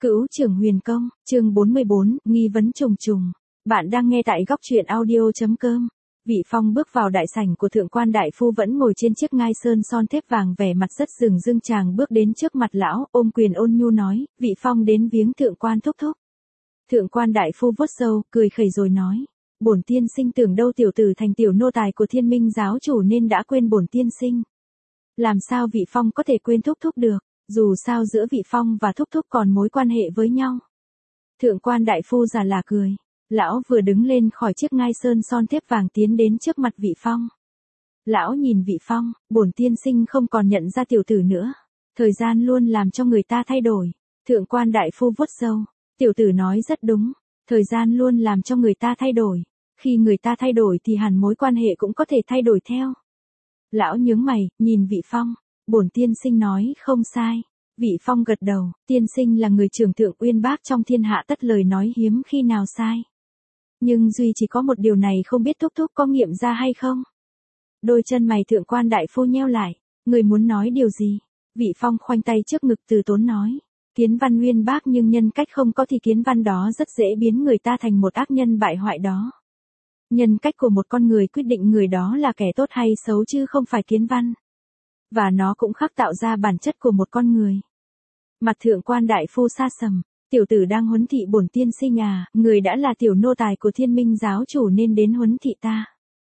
Cửu Trưởng Huyền Công, chương 44, nghi vấn trùng trùng. Bạn đang nghe tại góc truyện audio.com. Vị Phong bước vào đại sảnh của thượng quan đại phu vẫn ngồi trên chiếc ngai sơn son thép vàng, vẻ mặt rất dửng dưng. Chàng bước đến trước mặt lão, ôm quyền ôn nhu nói, Vị Phong đến viếng thượng quan thúc thúc. Thượng quan đại phu vuốt râu, cười khẩy rồi nói, bổn tiên sinh tưởng đâu tiểu tử thành tiểu nô tài của Thiên Minh giáo chủ nên đã quên bổn tiên sinh. Làm sao Vị Phong có thể quên thúc thúc được? Dù sao giữa Vị Phong và thúc thúc còn mối quan hệ với nhau. Thượng quan đại phu già là cười. Lão vừa đứng lên khỏi chiếc ngai sơn son thép vàng tiến đến trước mặt Vị Phong. Lão nhìn Vị Phong, bổn tiên sinh không còn nhận ra tiểu tử nữa. Thời gian luôn làm cho người ta thay đổi. Thượng quan đại phu vuốt râu. Tiểu tử nói rất đúng. Thời gian luôn làm cho người ta thay đổi. Khi người ta thay đổi thì hẳn mối quan hệ cũng có thể thay đổi theo. Lão nhướng mày, nhìn Vị Phong. Bổn tiên sinh nói không sai. Vị Phong gật đầu, tiên sinh là người trưởng thượng uyên bác trong thiên hạ, tất lời nói hiếm khi nào sai. Nhưng duy chỉ có một điều này không biết thúc thúc có nghiệm ra hay không? Đôi chân mày thượng quan đại phu nheo lại, người muốn nói điều gì? Vị Phong khoanh tay trước ngực từ tốn nói, kiến văn uyên bác nhưng nhân cách không có thì kiến văn đó rất dễ biến người ta thành một ác nhân bại hoại đó. Nhân cách của một con người quyết định người đó là kẻ tốt hay xấu chứ không phải kiến văn. Và nó cũng khắc tạo ra bản chất của một con người. Mặt thượng quan đại phu sa sầm, tiểu tử đang huấn thị bổn tiên sinh à, người đã là tiểu nô tài của Thiên Minh giáo chủ nên đến huấn thị ta.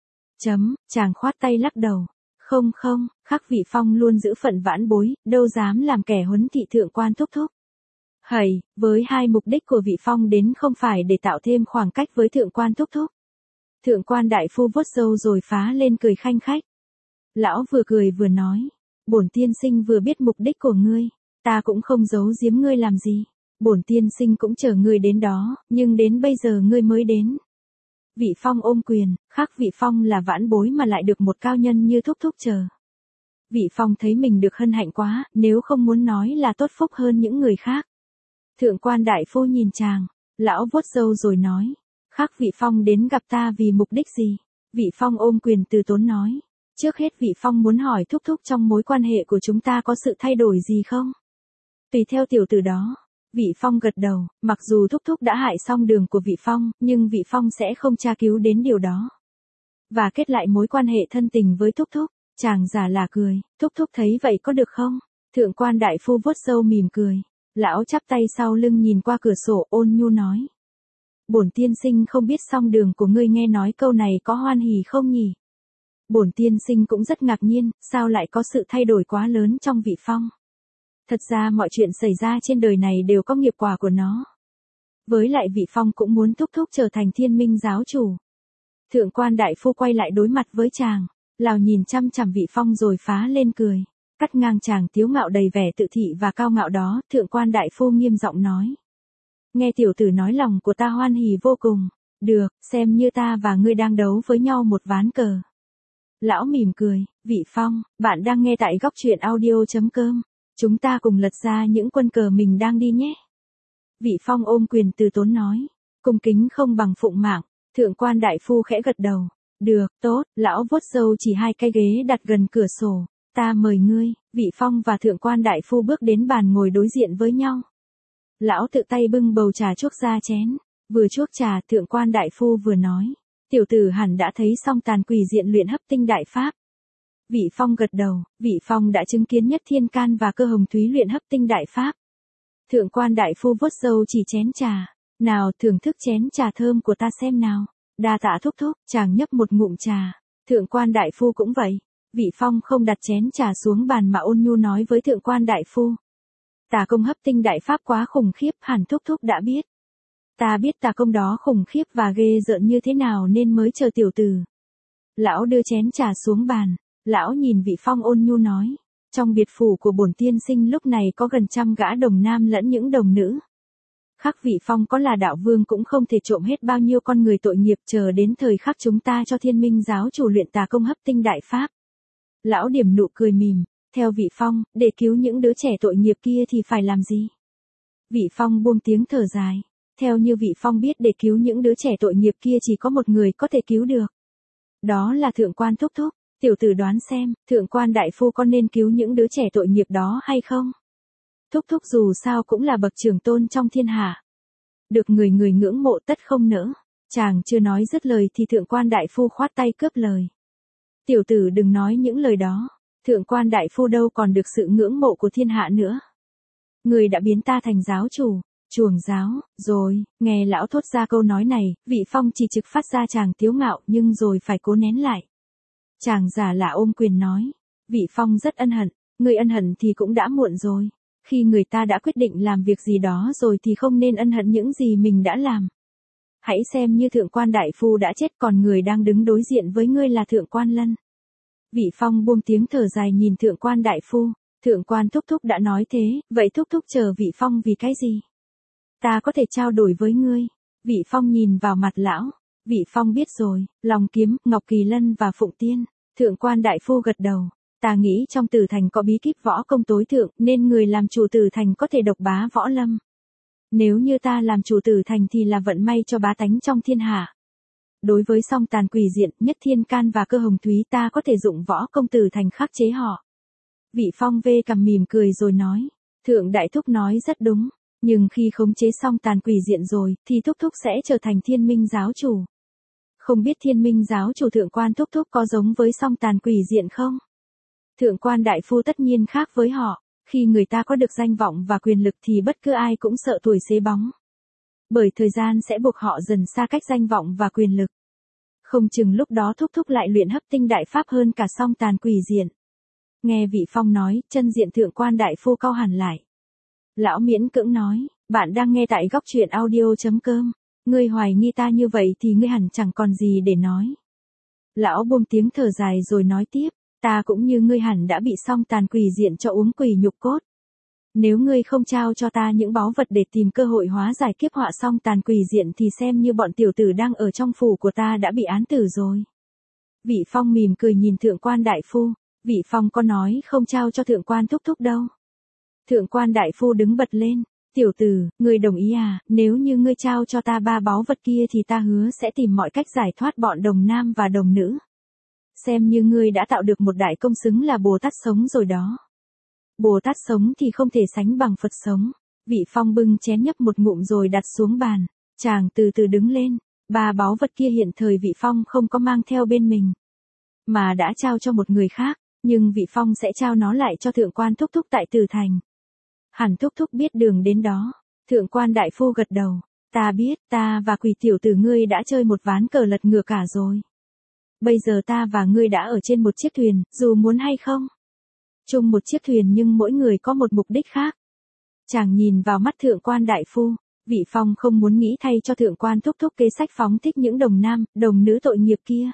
Chàng khoát tay lắc đầu, không, khắc Vị Phong luôn giữ phận vãn bối, đâu dám làm kẻ huấn thị thượng quan thúc thúc. Với hai mục đích của Vị Phong đến không phải để tạo thêm khoảng cách với thượng quan thúc thúc. Thượng quan đại phu vuốt râu rồi phá lên cười khanh khách. Lão vừa cười vừa nói, bổn tiên sinh vừa biết mục đích của ngươi, ta cũng không giấu giếm ngươi làm gì. Bổn tiên sinh cũng chờ ngươi đến đó, nhưng đến bây giờ ngươi mới đến. Vị Phong ôm quyền, khắc Vị Phong là vãn bối mà lại được một cao nhân như thúc thúc chờ. Vị Phong thấy mình được hân hạnh quá, nếu không muốn nói là tốt phúc hơn những người khác. Thượng quan đại phu nhìn chàng, lão vuốt râu rồi nói, khắc Vị Phong đến gặp ta vì mục đích gì? Vị Phong ôm quyền từ tốn nói, trước hết Vị Phong muốn hỏi thúc thúc trong mối quan hệ của chúng ta có sự thay đổi gì không? Tùy theo tiểu tử đó. Vị Phong gật đầu, mặc dù thúc thúc đã hại xong đường của Vị Phong, nhưng Vị Phong sẽ không tra cứu đến điều đó. Và kết lại mối quan hệ thân tình với thúc thúc. Chàng già là cười, thúc thúc thấy vậy có được không? Thượng quan đại phu vuốt râu mỉm cười. Lão chắp tay sau lưng nhìn qua cửa sổ ôn nhu nói. Bổn tiên sinh không biết xong đường của ngươi nghe nói câu này có hoan hỉ không nhỉ? Bổn tiên sinh cũng rất ngạc nhiên, sao lại có sự thay đổi quá lớn trong Vị Phong? Thật ra mọi chuyện xảy ra trên đời này đều có nghiệp quả của nó. Với lại Vị Phong cũng muốn thúc thúc trở thành Thiên Minh giáo chủ. Thượng quan đại phu quay lại đối mặt với chàng, lào nhìn chăm chằm Vị Phong rồi phá lên cười. Cắt ngang chàng tiếu ngạo đầy vẻ tự thị và cao ngạo đó, thượng quan đại phu nghiêm giọng nói. Nghe tiểu tử nói lòng của ta hoan hỉ vô cùng. Được, xem như ta và ngươi đang đấu với nhau một ván cờ. Lão mỉm cười, Vị Phong, bạn đang nghe tại góc truyện audio.com. Chúng ta cùng lật ra những quân cờ mình đang đi nhé. Vị Phong ôm quyền từ tốn nói. Cung kính không bằng phụng mạng. Thượng quan đại phu khẽ gật đầu. Được, tốt, lão vuốt râu chỉ hai cái ghế đặt gần cửa sổ. Ta mời ngươi. Vị Phong và thượng quan đại phu bước đến bàn ngồi đối diện với nhau. Lão tự tay bưng bầu trà chuốc ra chén. Vừa chuốc trà, thượng quan đại phu vừa nói. Tiểu tử hẳn đã thấy xong tàn quỷ diện luyện hấp tinh đại pháp. Vị Phong gật đầu, Vị Phong đã chứng kiến Nhất Thiên Can và Cơ Hồng Thúy luyện hấp tinh đại pháp. Thượng quan đại phu vuốt râu chỉ chén trà, nào thưởng thức chén trà thơm của ta xem nào. Đa tạ thúc thúc, chàng nhấp một ngụm trà. Thượng quan đại phu cũng vậy. Vị Phong không đặt chén trà xuống bàn mà ôn nhu nói với thượng quan đại phu. Tà công hấp tinh đại pháp quá khủng khiếp, hẳn thúc thúc đã biết. Ta biết tà công đó khủng khiếp và ghê rợn như thế nào nên mới chờ tiểu tử. Lão đưa chén trà xuống bàn. Lão nhìn Vị Phong ôn nhu nói, trong biệt phủ của bổn tiên sinh lúc này có gần 100 gã đồng nam lẫn những đồng nữ. Khắc Vị Phong có là đạo vương cũng không thể trộm hết bao nhiêu con người tội nghiệp, chờ đến thời khắc chúng ta cho Thiên Minh giáo chủ luyện tà công hấp tinh đại pháp. Lão điểm nụ cười mỉm, theo Vị Phong, để cứu những đứa trẻ tội nghiệp kia thì phải làm gì? Vị Phong buông tiếng thở dài, theo như Vị Phong biết để cứu những đứa trẻ tội nghiệp kia chỉ có một người có thể cứu được. Đó là thượng quan thúc thúc. Tiểu tử đoán xem, thượng quan đại phu có nên cứu những đứa trẻ tội nghiệp đó hay không? Thúc thúc dù sao cũng là bậc trưởng tôn trong thiên hạ. Được người người ngưỡng mộ tất không nỡ. Chàng chưa nói dứt lời thì thượng quan đại phu khoát tay cướp lời. Tiểu tử đừng nói những lời đó. Thượng quan đại phu đâu còn được sự ngưỡng mộ của thiên hạ nữa. Người đã biến ta thành giáo chủ, chuồng giáo, rồi, nghe lão thốt ra câu nói này, Vị Phong chỉ trực phát ra chàng tiếu ngạo nhưng rồi phải cố nén lại. Chàng giả là ôm quyền nói, Vị Phong rất ân hận, người ân hận thì cũng đã muộn rồi. Khi người ta đã quyết định làm việc gì đó rồi thì không nên ân hận những gì mình đã làm. Hãy xem như thượng quan đại phu đã chết còn người đang đứng đối diện với ngươi là thượng quan Lân. Vị Phong buông tiếng thở dài nhìn thượng quan đại phu, thượng quan thúc thúc đã nói thế, vậy thúc thúc chờ Vị Phong vì cái gì? Ta có thể trao đổi với ngươi. Vị Phong nhìn vào mặt lão, Vị Phong biết rồi, Long Kiếm, Ngọc Kỳ Lân và Phụng Tiên. Thượng quan đại phu gật đầu, ta nghĩ trong Tử Thành có bí kíp võ công tối thượng nên người làm chủ Tử Thành có thể độc bá võ lâm. Nếu như ta làm chủ Tử Thành thì là vận may cho bá tánh trong thiên hạ. Đối với Song Tàn Quỷ Diện, Nhất Thiên Can và Cơ Hồng Thúy ta có thể dụng võ công Tử Thành khắc chế họ. Vị Phong vê cằm mỉm cười rồi nói, thượng đại thúc nói rất đúng, nhưng khi khống chế Song Tàn Quỷ Diện rồi thì thúc thúc sẽ trở thành Thiên Minh giáo chủ. Không biết Thiên Minh giáo chủ thượng quan thúc thúc có giống với Song Tàn Quỷ Diện không? Thượng quan đại phu tất nhiên khác với họ, khi người ta có được danh vọng và quyền lực thì bất cứ ai cũng sợ tuổi xế bóng. Bởi thời gian sẽ buộc họ dần xa cách danh vọng và quyền lực. Không chừng lúc đó thúc thúc lại luyện hấp tinh đại pháp hơn cả Song Tàn Quỷ Diện. Nghe Vị Phong nói, chân diện thượng quan đại phu cau hẳn lại. Lão miễn cưỡng nói, bạn đang nghe tại góc truyện audio.com. Ngươi hoài nghi ta như vậy thì ngươi hẳn chẳng còn gì để nói. Lão buông tiếng thở dài rồi nói tiếp, ta cũng như ngươi hẳn đã bị Song Tàn Quỷ Diện cho uống quỷ nhục cốt. Nếu ngươi không trao cho ta những báu vật để tìm cơ hội hóa giải kiếp họa Song Tàn Quỷ Diện thì xem như bọn tiểu tử đang ở trong phủ của ta đã bị án tử rồi. Vị Phong mỉm cười nhìn thượng quan đại phu, Vị Phong có nói không trao cho thượng quan thúc thúc đâu. Thượng quan đại phu đứng bật lên, tiểu tử, ngươi đồng ý à, nếu như ngươi trao cho ta 3 báu vật kia thì ta hứa sẽ tìm mọi cách giải thoát bọn đồng nam và đồng nữ. Xem như ngươi đã tạo được một đại công xứng là Bồ Tát sống rồi đó. Bồ Tát sống thì không thể sánh bằng Phật sống. Vị Phong bưng chén nhấp một ngụm rồi đặt xuống bàn. Chàng từ từ đứng lên. 3 báu vật kia hiện thời Vị Phong không có mang theo bên mình, mà đã trao cho một người khác. Nhưng Vị Phong sẽ trao nó lại cho thượng quan thúc thúc tại Tử Thành. Hẳn thúc thúc biết đường đến đó. Thượng quan đại phu gật đầu. Ta biết, ta và Quỷ tiểu tử ngươi đã chơi một ván cờ lật ngửa cả rồi. Bây giờ ta và ngươi đã ở trên một chiếc thuyền, dù muốn hay không. Chung một chiếc thuyền nhưng mỗi người có một mục đích khác. Chàng nhìn vào mắt thượng quan đại phu, Vị Phong không muốn nghĩ thay cho thượng quan thúc thúc kế sách phóng thích những đồng nam, đồng nữ tội nghiệp kia.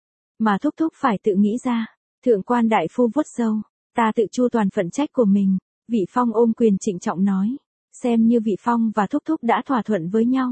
Mà thúc thúc phải tự nghĩ ra. Thượng quan đại phu vuốt râu, ta tự chu toàn phận trách của mình. Vị Phong ôm quyền trịnh trọng nói, xem như Vị Phong và thúc thúc đã thỏa thuận với nhau.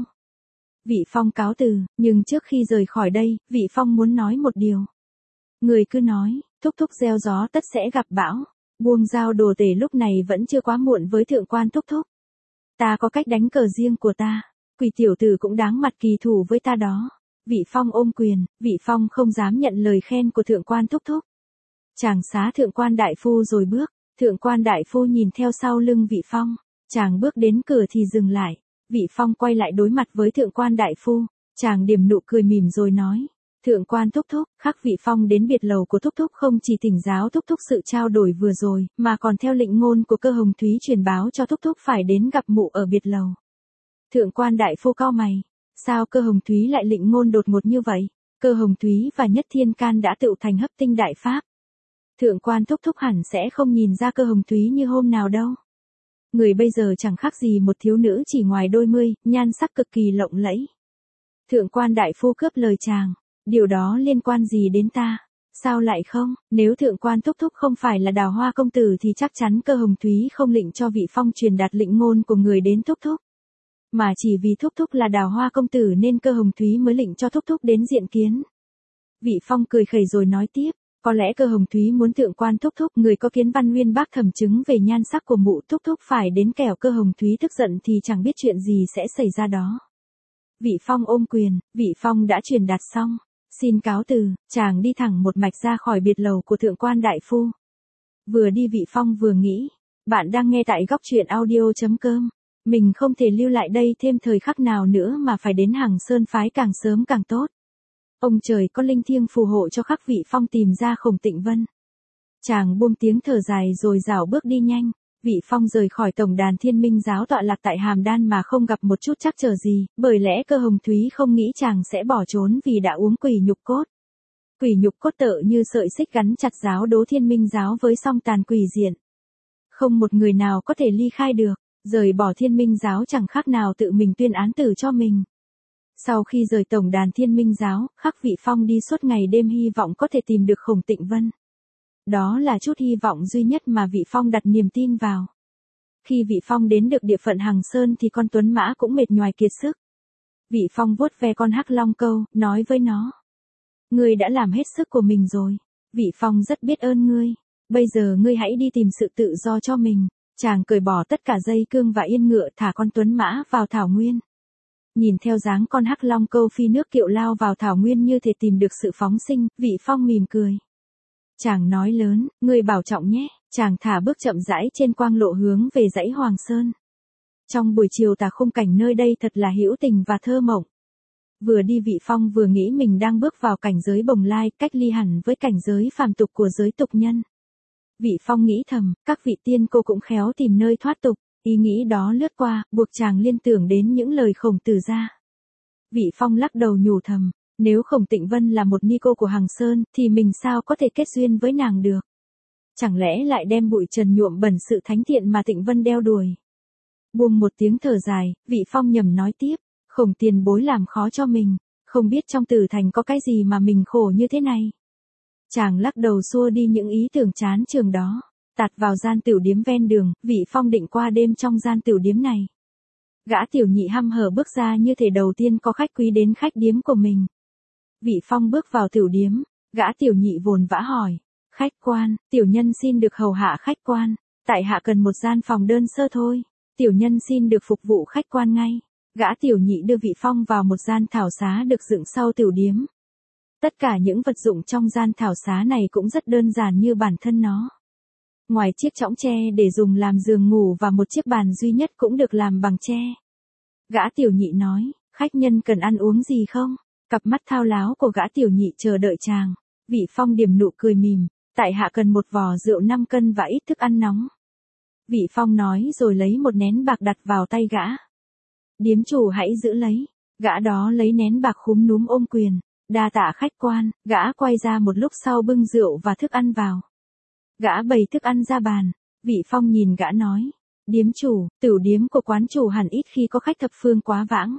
Vị Phong cáo từ, nhưng trước khi rời khỏi đây, Vị Phong muốn nói một điều. Người cứ nói, thúc thúc gieo gió tất sẽ gặp bão. Buông dao đồ tể lúc này vẫn chưa quá muộn với thượng quan thúc thúc. Ta có cách đánh cờ riêng của ta. Quỷ tiểu tử cũng đáng mặt kỳ thủ với ta đó. Vị Phong ôm quyền, Vị Phong không dám nhận lời khen của thượng quan thúc thúc. Chàng xá thượng quan đại phu rồi bước. Thượng quan đại phu nhìn theo sau lưng Vị Phong. Chàng bước đến cửa thì dừng lại. Vị Phong quay lại đối mặt với thượng quan đại phu. Chàng điểm nụ cười mỉm rồi nói. Thượng quan thúc thúc, khắc Vị Phong đến biệt lầu của thúc thúc không chỉ thỉnh giáo thúc thúc sự trao đổi vừa rồi, mà còn theo lệnh ngôn của Cơ Hồng Thúy truyền báo cho thúc thúc phải đến gặp mụ ở biệt lầu. Thượng quan đại phu cau mày. Sao Cơ Hồng Thúy lại lệnh ngôn đột ngột như vậy? Cơ Hồng Thúy và Nhất Thiên Can đã tựu thành hấp tinh đại pháp. Thượng quan thúc thúc hẳn sẽ không nhìn ra Cơ Hồng Thúy như hôm nào đâu. Người bây giờ chẳng khác gì một thiếu nữ chỉ ngoài đôi mươi, nhan sắc cực kỳ lộng lẫy. Thượng quan đại phu cướp lời chàng. Điều đó liên quan gì đến ta? Sao lại không? Nếu thượng quan thúc thúc không phải là Đào Hoa công tử thì chắc chắn Cơ Hồng Thúy không lệnh cho Vị Phong truyền đạt lệnh ngôn của người đến thúc thúc. Mà chỉ vì thúc thúc là Đào Hoa công tử nên Cơ Hồng Thúy mới lệnh cho thúc thúc đến diện kiến. Vị Phong cười khẩy rồi nói tiếp. Có lẽ Cơ Hồng Thúy muốn thượng quan thúc thúc người có kiến văn nguyên bác thẩm chứng về nhan sắc của mụ thúc thúc phải đến kẻo Cơ Hồng Thúy tức giận thì chẳng biết chuyện gì sẽ xảy ra đó. Vị Phong ôm quyền, Vị Phong đã truyền đạt xong. Xin cáo từ, chàng đi thẳng một mạch ra khỏi biệt lầu của thượng quan đại phu. Vừa đi Vị Phong vừa nghĩ, Bạn đang nghe tại góc truyện audio.com. Mình không thể lưu lại đây thêm thời khắc nào nữa mà phải đến Hằng Sơn phái càng sớm càng tốt. Ông trời có linh thiêng phù hộ cho Khắc Vị Phong tìm ra Khổng Tịnh Vân. Chàng buông tiếng thở dài rồi rảo bước đi nhanh. Vị Phong rời khỏi tổng đàn Thiên Minh giáo tọa lạc tại Hàm Đan mà không gặp một chút trắc trở gì, bởi lẽ Cơ Hồng Thúy không nghĩ chàng sẽ bỏ trốn vì đã uống quỷ nhục cốt. Quỷ nhục cốt tựa như sợi xích gắn chặt giáo đố Thiên Minh giáo với song tàn quỷ diện. Không một người nào có thể ly khai được, rời bỏ Thiên Minh giáo chẳng khác nào tự mình tuyên án tử cho mình. Sau khi rời tổng đàn Thiên Minh giáo, Khắc Vị Phong đi suốt ngày đêm hy vọng có thể tìm được Khổng Tịnh Vân. Đó là chút hy vọng duy nhất mà Vị Phong đặt niềm tin vào. Khi Vị Phong đến được địa phận Hằng Sơn thì con tuấn mã cũng mệt nhoài kiệt sức. Vị Phong vuốt ve con hắc long câu, nói với nó. Ngươi đã làm hết sức của mình rồi. Vị Phong rất biết ơn ngươi. Bây giờ ngươi hãy đi tìm sự tự do cho mình. Chàng cởi bỏ tất cả dây cương và yên ngựa thả con tuấn mã vào thảo nguyên. Nhìn theo dáng con hắc long câu phi nước kiệu lao vào thảo nguyên như thể tìm được sự phóng sinh, Vị Phong mỉm cười. Chàng nói lớn, ngươi bảo trọng nhé. Chàng thả bước chậm rãi trên quang lộ hướng về dãy Hoàng Sơn. Trong buổi chiều tà khung cảnh nơi đây thật là hữu tình và thơ mộng. Vừa đi Vị Phong vừa nghĩ mình đang bước vào cảnh giới bồng lai, cách ly hẳn với cảnh giới phàm tục của giới tục nhân. Vị Phong nghĩ thầm, các vị tiên cô cũng khéo tìm nơi thoát tục, ý nghĩ đó lướt qua, buộc chàng liên tưởng đến những lời Khổng Tử ra. Vị Phong lắc đầu nhủ thầm, nếu Khổng Tịnh Vân là một ni cô của Hằng Sơn, thì mình sao có thể kết duyên với nàng được? Chẳng lẽ lại đem bụi trần nhuộm bẩn sự thánh thiện mà Tịnh Vân đeo đuổi? Buông một tiếng thở dài, Vị Phong nhầm nói tiếp, Khổng tiền bối làm khó cho mình, không biết trong Tử Thành có cái gì mà mình khổ như thế này. Chàng lắc đầu xua đi những ý tưởng chán chường đó, tạt vào gian tiểu điếm ven đường, Vị Phong định qua đêm trong gian tiểu điếm này. Gã tiểu nhị hăm hở bước ra như thể đầu tiên có khách quý đến khách điếm của mình. Vị Phong bước vào tiểu điếm, gã tiểu nhị vồn vã hỏi, khách quan, tiểu nhân xin được hầu hạ khách quan, tại hạ cần một gian phòng đơn sơ thôi, tiểu nhân xin được phục vụ khách quan ngay. Gã tiểu nhị đưa Vị Phong vào một gian thảo xá được dựng sau tiểu điếm. Tất cả những vật dụng trong gian thảo xá này cũng rất đơn giản như bản thân nó. Ngoài chiếc chõng tre để dùng làm giường ngủ và một chiếc bàn duy nhất cũng được làm bằng tre. Gã tiểu nhị nói, khách nhân cần ăn uống gì không? Cặp mắt thao láo của gã tiểu nhị chờ đợi chàng. Vị Phong điểm nụ cười mỉm, tại hạ cần một vò rượu 5 cân và ít thức ăn nóng. Vị Phong nói rồi lấy một nén bạc đặt vào tay gã. Điếm chủ hãy giữ lấy. Gã đó lấy nén bạc khúm núm ôm quyền. Đa tạ khách quan, gã quay ra một lúc sau bưng rượu và thức ăn vào. Gã bày thức ăn ra bàn. Vị Phong nhìn gã nói. Điếm chủ, tửu điếm của quán chủ hẳn ít khi có khách thập phương quá vãng.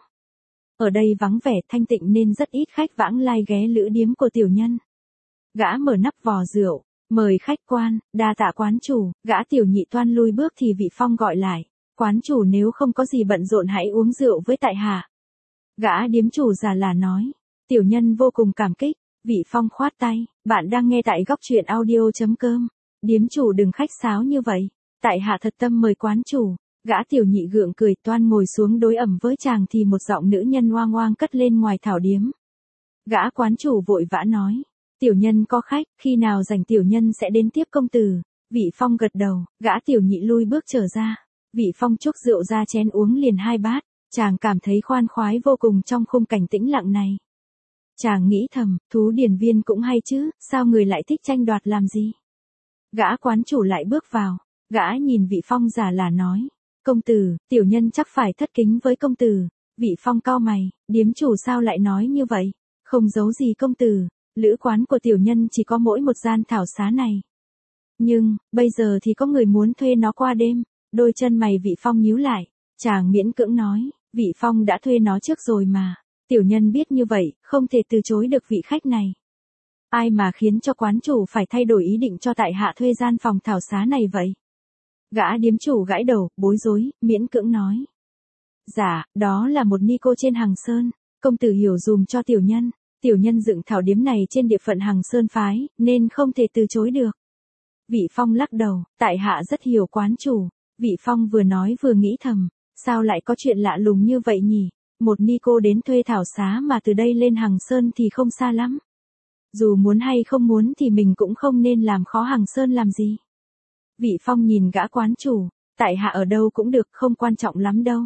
Ở đây vắng vẻ thanh tịnh nên rất ít khách vãng lai ghé lữ điếm của tiểu nhân. Gã mở nắp vò rượu, mời khách quan, đa tạ quán chủ, gã tiểu nhị toan lui bước thì Vị Phong gọi lại. Quán chủ nếu không có gì bận rộn hãy uống rượu với tại hạ. Gã điếm chủ già là nói. Tiểu nhân vô cùng cảm kích. Vị Phong khoát tay. Bạn đang nghe tại góc truyện audio.com. Điếm chủ đừng khách sáo như vậy. Tại hạ thật tâm mời quán chủ. Gã tiểu nhị gượng cười toan ngồi xuống đối ẩm với chàng thì một giọng nữ nhân oang oang cất lên ngoài thảo điếm. Gã quán chủ vội vã nói. Tiểu nhân có khách, khi nào rảnh tiểu nhân sẽ đến tiếp công tử. Vị Phong gật đầu, gã tiểu nhị lui bước trở ra. Vị Phong trúc rượu ra chén uống liền 2 bát, chàng cảm thấy khoan khoái vô cùng trong khung cảnh tĩnh lặng này. Chàng nghĩ thầm, thú điển viên cũng hay chứ, sao người lại thích tranh đoạt làm gì? Gã quán chủ lại bước vào, gã nhìn Vị Phong giả là nói, công tử, tiểu nhân chắc phải thất kính với công tử. Vị Phong cau mày, điếm chủ sao lại nói như vậy? Không giấu gì công tử, lữ quán của tiểu nhân chỉ có mỗi một gian thảo xá này. Nhưng, bây giờ thì có người muốn thuê nó qua đêm. Đôi chân mày Vị Phong nhíu lại, chàng miễn cưỡng nói, Vị Phong đã thuê nó trước rồi mà. Tiểu nhân biết như vậy, không thể từ chối được vị khách này. Ai mà khiến cho quán chủ phải thay đổi ý định cho tại hạ thuê gian phòng thảo xá này vậy? Gã điếm chủ gãi đầu, bối rối, miễn cưỡng nói. Dạ, đó là một ni cô trên Hằng Sơn, công tử hiểu dùm cho tiểu nhân dựng thảo điếm này trên địa phận Hằng Sơn phái, nên không thể từ chối được. Vị Phong lắc đầu, tại hạ rất hiểu quán chủ. Vị Phong vừa nói vừa nghĩ thầm, sao lại có chuyện lạ lùng như vậy nhỉ? Một ni cô đến thuê thảo xá mà từ đây lên Hằng Sơn thì không xa lắm. Dù muốn hay không muốn thì mình cũng không nên làm khó Hằng Sơn làm gì. Vị Phong nhìn gã quán chủ, tại hạ ở đâu cũng được, không quan trọng lắm đâu.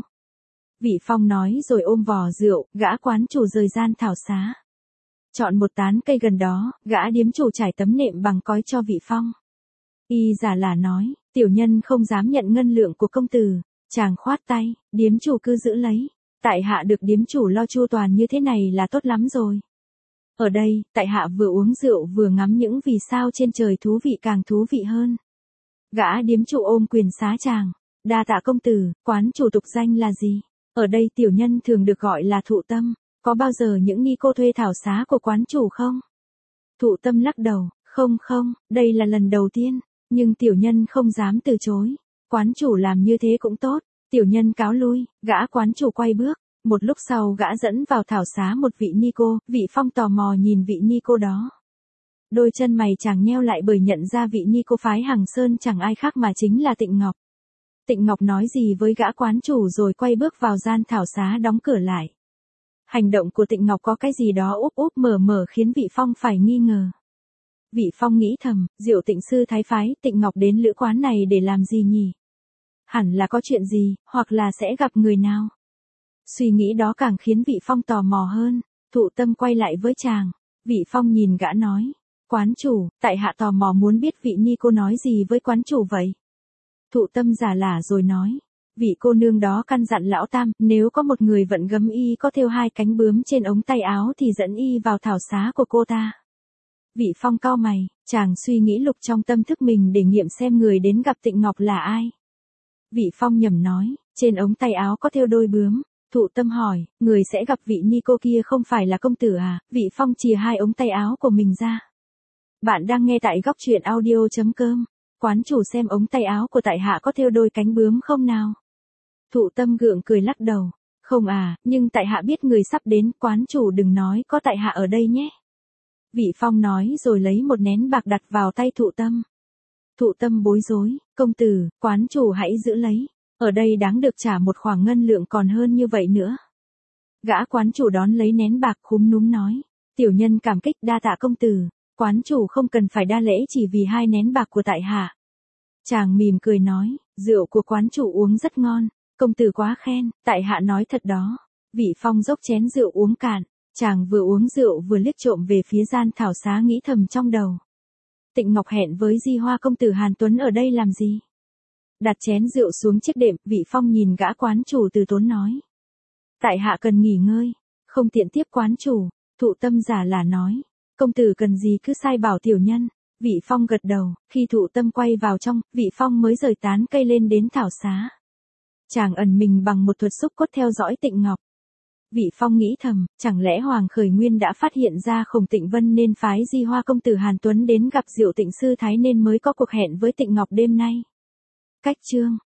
Vị Phong nói rồi ôm vò rượu, gã quán chủ rời gian thảo xá. Chọn một tán cây gần đó, gã điếm chủ trải tấm nệm bằng cói cho Vị Phong. Y giả là nói, tiểu nhân không dám nhận ngân lượng của công tử. Chàng khoát tay, điếm chủ cứ giữ lấy. Tại hạ được điếm chủ lo chu toàn như thế này là tốt lắm rồi. Ở đây, tại hạ vừa uống rượu vừa ngắm những vì sao trên trời thú vị càng thú vị hơn. Gã điếm chủ ôm quyền xá chàng. Đa tạ công tử, quán chủ tục danh là gì? Ở đây tiểu nhân thường được gọi là Thụ Tâm. Có bao giờ những ni cô thuê thảo xá của quán chủ không? Thụ Tâm lắc đầu, không, đây là lần đầu tiên. Nhưng tiểu nhân không dám từ chối. Quán chủ làm như thế cũng tốt. Tiểu nhân cáo lui, gã quán chủ quay bước. Một lúc sau gã dẫn vào thảo xá một vị ni cô, Vị Phong tò mò nhìn vị ni cô đó. Đôi chân mày chàng nheo lại bởi nhận ra vị ni cô phái Hằng Sơn chẳng ai khác mà chính là Tịnh Ngọc. Tịnh Ngọc nói gì với gã quán chủ rồi quay bước vào gian thảo xá đóng cửa lại. Hành động của Tịnh Ngọc có cái gì đó úp úp mở khiến Vị Phong phải nghi ngờ. Vị Phong nghĩ thầm, Diệu Tịnh sư thái phái Tịnh Ngọc đến lữ quán này để làm gì nhỉ? Hẳn là có chuyện gì, hoặc là sẽ gặp người nào. Suy nghĩ đó càng khiến Vị Phong tò mò hơn. Thụ Tâm quay lại với chàng. Vị Phong nhìn gã nói, quán chủ, tại hạ tò mò muốn biết vị ni cô nói gì với quán chủ vậy. Thụ Tâm giả lả rồi nói, vị cô nương đó căn dặn lão tam, nếu có một người vận gấm y có thêu 2 cánh bướm trên ống tay áo thì dẫn y vào thảo xá của cô ta. Vị Phong cau mày, chàng suy nghĩ lục trong tâm thức mình để nghiệm xem người đến gặp Tịnh Ngọc là ai. Vị Phong nhẩm nói, trên ống tay áo có thêu đôi bướm. Thụ Tâm hỏi, người sẽ gặp vị ni cô kia không phải là công tử à? Vị Phong chìa 2 ống tay áo của mình ra. Bạn đang nghe tại góc truyện audio.com. Quán chủ xem ống tay áo của tại hạ có thêu đôi cánh bướm không nào? Thụ Tâm gượng cười lắc đầu. Không à, nhưng tại hạ biết người sắp đến, quán chủ đừng nói có tại hạ ở đây nhé. Vị Phong nói rồi lấy một nén bạc đặt vào tay Thụ Tâm. Thụ Tâm bối rối, công tử, quán chủ hãy giữ lấy. Ở đây đáng được trả một khoản ngân lượng còn hơn như vậy nữa. Gã quán chủ đón lấy nén bạc khúm núm nói. Tiểu nhân cảm kích đa tạ công tử. Quán chủ không cần phải đa lễ chỉ vì 2 nén bạc của tại hạ. Chàng mỉm cười nói, rượu của quán chủ uống rất ngon. Công tử quá khen, tại hạ nói thật đó. Vị Phong dốc chén rượu uống cạn. Chàng vừa uống rượu vừa liếc trộm về phía gian thảo xá nghĩ thầm trong đầu. Tịnh Ngọc hẹn với Di Hoa công tử Hàn Tuấn ở đây làm gì? Đặt chén rượu xuống chiếc đệm, Vị Phong nhìn gã quán chủ từ tốn nói. Tại hạ cần nghỉ ngơi, không tiện tiếp quán chủ. Thụ Tâm giả là nói. Công tử cần gì cứ sai bảo tiểu nhân. Vị Phong gật đầu, khi Thụ Tâm quay vào trong, Vị Phong mới rời tán cây lên đến thảo xá. Chàng ẩn mình bằng một thuật xúc cốt theo dõi Tịnh Ngọc. Vị Phong nghĩ thầm, chẳng lẽ Hoàng Khởi Nguyên đã phát hiện ra Khổng Tịnh Vân nên phái Di Hoa công tử Hàn Tuấn đến gặp Diệu Tịnh sư thái nên mới có cuộc hẹn với Tịnh Ngọc đêm nay. Cách chương